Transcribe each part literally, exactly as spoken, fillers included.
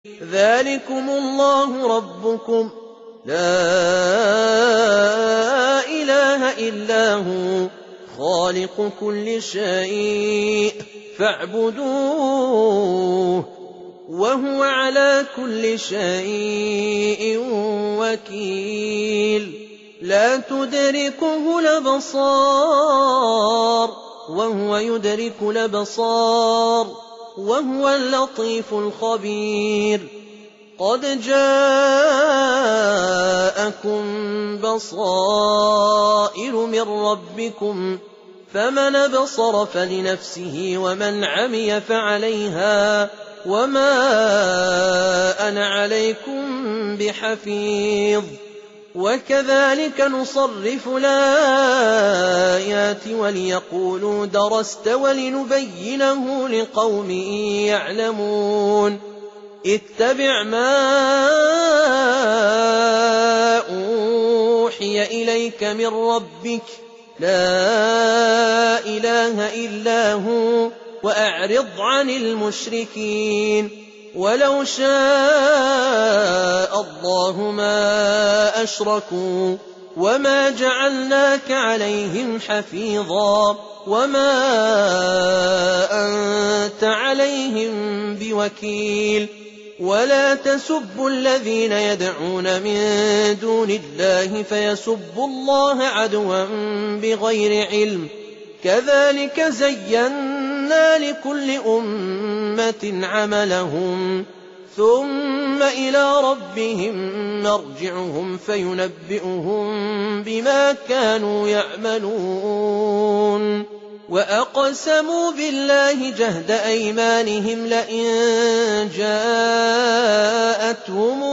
ذلكم الله ربكم لا إله إلا هو خالق كل شيء فاعبدوه وهو على كل شيء وكيل لا تدركه الأبصار وهو يدرك الأبصار وهو اللطيف الخبير قد جاءكم بصائر من ربكم فمن أبصر فلنفسه ومن عمي فعليها وما أنا عليكم بحفيظ وكذلك نصرف الآيات وليقولوا درست ولنبينه لقوم يعلمون اتبع ما أوحي إليك من ربك لا إله إلا هو وأعرض عن المشركين ولو شاء الله ما أشركوا وما جعلناك عليهم حفيظا وما أنت عليهم بوكيل ولا تسبوا الذين يدعون من دون الله فيسبوا الله عدوا بغير علم كذلك زينا لكل أمة عملهم ثم إلى ربهم مرجعهم فينبئهم بما كانوا يعملون وأقسموا بالله جهد أيمانهم لئن جاءتهم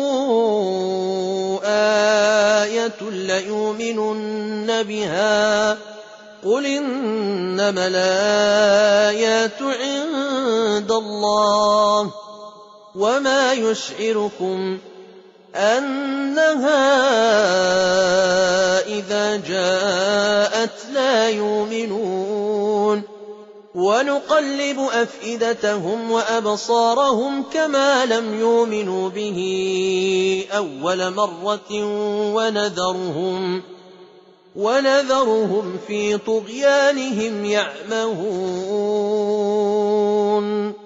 آية ليؤمنن بها قل إنما الآيات عند الله وما يشعركم أنها إذا جاءت لا يؤمنون ونقلب أفئدتهم وأبصارهم كما لم يؤمنوا به أول مرة ونذرهم ونذرهم في طغيانهم يعمهون